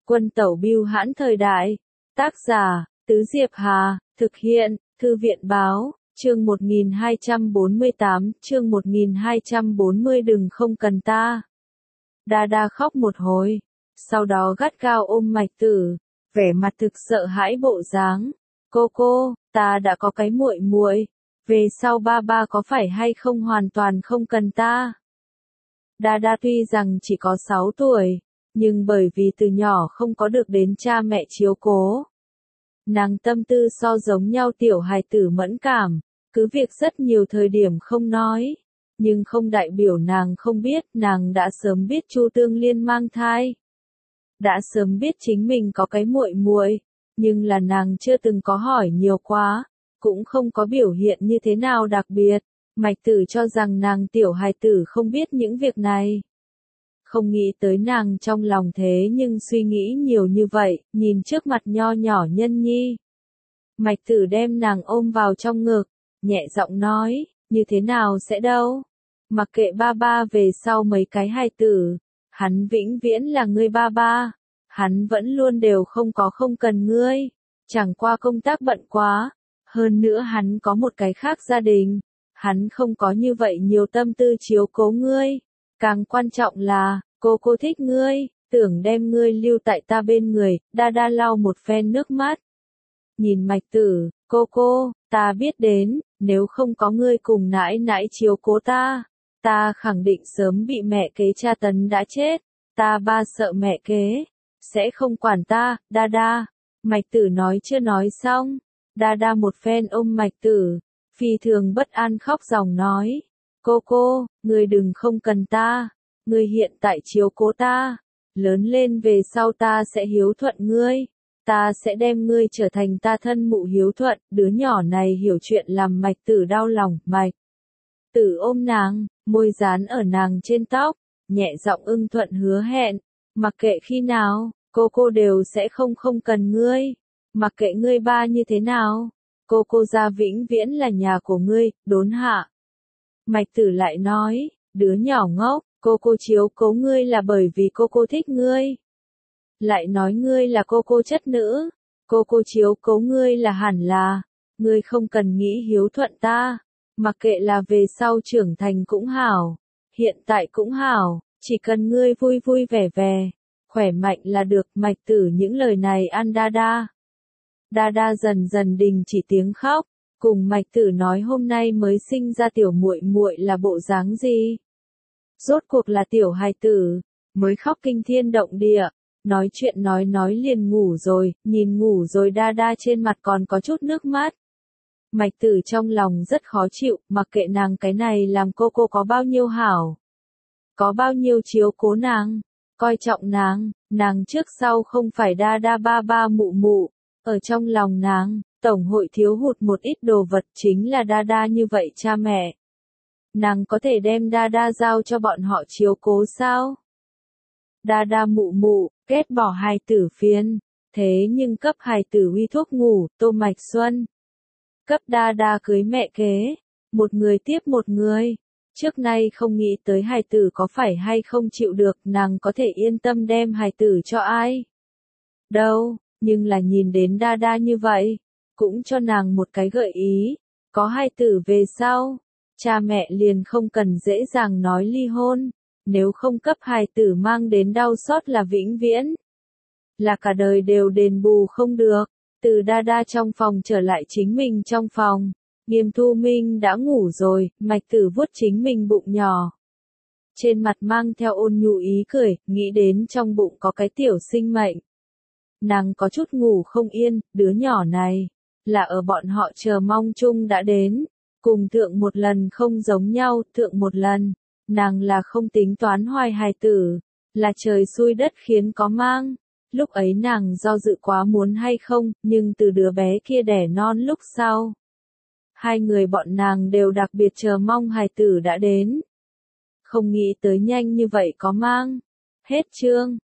Quân tẩu bưu hãn thời đại. Tác giả, Tứ Diệp Hà, thực hiện, Thư viện báo, chương 1248, chương 1240 đừng không cần ta. Đa đa khóc một hồi, sau đó gắt gao ôm Mạch Tử, vẻ mặt thực sợ hãi bộ dáng. Cô, ta đã có cái muội muội, về sau ba ba có phải hay không hoàn toàn không cần ta. Đa đa tuy rằng chỉ có 6 tuổi, nhưng bởi vì từ nhỏ không có được đến cha mẹ chiếu cố. Nàng tâm tư so giống nhau tiểu hài tử mẫn cảm, cứ việc rất nhiều thời điểm không nói, nhưng không đại biểu nàng không biết, nàng đã sớm biết Chu Tương Liên mang thai. Đã sớm biết chính mình có cái muội muội, nhưng là nàng chưa từng có hỏi nhiều quá, cũng không có biểu hiện như thế nào đặc biệt. Mạch Tử cho rằng nàng tiểu hài tử không biết những việc này. Không nghĩ tới nàng trong lòng thế nhưng suy nghĩ nhiều như vậy, nhìn trước mặt nho nhỏ nhân nhi. Mạch Tử đem nàng ôm vào trong ngực, nhẹ giọng nói, như thế nào sẽ đâu. Mặc kệ ba ba về sau mấy cái hài tử, hắn vĩnh viễn là ngươi ba ba. Hắn vẫn luôn đều không cần ngươi, chẳng qua công tác bận quá. Hơn nữa hắn có một cái khác gia đình, hắn không có như vậy nhiều tâm tư chiếu cố ngươi. Càng quan trọng là, cô thích ngươi, tưởng đem ngươi lưu tại ta bên người. Đa đa lau một phen nước mắt. Nhìn Mạch Tử, cô, ta biết đến, nếu không có ngươi cùng nãi nãi chiếu cố ta khẳng định sớm bị mẹ kế tra tấn đã chết. Ta ba sợ mẹ kế sẽ không quản ta. Đa đa. Mạch Tử nói chưa nói xong, đa đa một phen ôm Mạch Tử, phi thường bất an khóc ròng nói, cô, ngươi đừng không cần ta, ngươi hiện tại chiếu cố ta, lớn lên về sau ta sẽ hiếu thuận ngươi, ta sẽ đem ngươi trở thành ta thân mụ hiếu thuận. Đứa nhỏ này hiểu chuyện làm Mạch Tử đau lòng. Mạch Tử ôm nàng, môi dán ở nàng trên tóc, nhẹ giọng ưng thuận hứa hẹn, mặc kệ khi nào, cô đều sẽ không cần ngươi, mặc kệ ngươi ba như thế nào, cô gia vĩnh viễn là nhà của ngươi. Đốn hạ. Mạch Tử lại nói, đứa nhỏ ngốc, cô chiếu cố ngươi là bởi vì cô thích ngươi. Lại nói ngươi là cô chất nữ, cô chiếu cố ngươi là hẳn là, ngươi không cần nghĩ hiếu thuận ta, mặc kệ là về sau trưởng thành cũng hảo, hiện tại cũng hảo, chỉ cần ngươi vui vẻ, khỏe mạnh là được. Mạch Tử những lời này ăn đa đa. Đa đa dần dần đình chỉ tiếng khóc, cùng Mạch Tử nói hôm nay mới sinh ra tiểu muội muội là bộ dáng gì. Rốt cuộc là tiểu hài tử, mới khóc kinh thiên động địa, nói chuyện nói liền ngủ rồi, nhìn ngủ rồi đa đa trên mặt còn có chút nước mắt. Mạch Tử trong lòng rất khó chịu, mặc kệ nàng cái này làm cô có bao nhiêu hảo, có bao nhiêu chiếu cố nàng, coi trọng nàng trước sau không phải đa đa ba mụ. Ở trong lòng nàng, tổng hội thiếu hụt một ít đồ vật, chính là đa đa như vậy cha mẹ. Nàng có thể đem đa đa giao cho bọn họ chiếu cố sao? Đa đa mụ, ghét bỏ hài tử phiền, thế nhưng cấp hài tử uy thuốc ngủ. Tô Mạch Xuân cấp đa đa cưới mẹ kế, một người tiếp một người. Trước nay không nghĩ tới hài tử có phải hay không chịu được, nàng có thể yên tâm đem hài tử cho ai? Đâu, nhưng là nhìn đến đa đa như vậy, cũng cho nàng một cái gợi ý, có hài tử về sau, cha mẹ liền không cần dễ dàng nói ly hôn, nếu không cấp hài tử mang đến đau xót là vĩnh viễn, là cả đời đều đền bù không được. Từ đa đa trong phòng trở lại chính mình trong phòng, Điềm Thu Minh đã ngủ rồi. Mạch Tử vuốt chính mình bụng nhỏ, trên mặt mang theo ôn nhu ý cười, nghĩ đến trong bụng có cái tiểu sinh mệnh. Nàng có chút ngủ không yên, đứa nhỏ này, là ở bọn họ chờ mong chung đã đến, cùng thượng một lần không giống nhau. Thượng một lần, nàng là không tính toán hoài hài tử, là trời xui đất khiến có mang. Lúc ấy nàng do dự quá muốn hay không, nhưng từ đứa bé kia đẻ non lúc sau, hai người bọn nàng đều đặc biệt chờ mong hài tử đã đến. Không nghĩ tới nhanh như vậy có mang. Hết chương.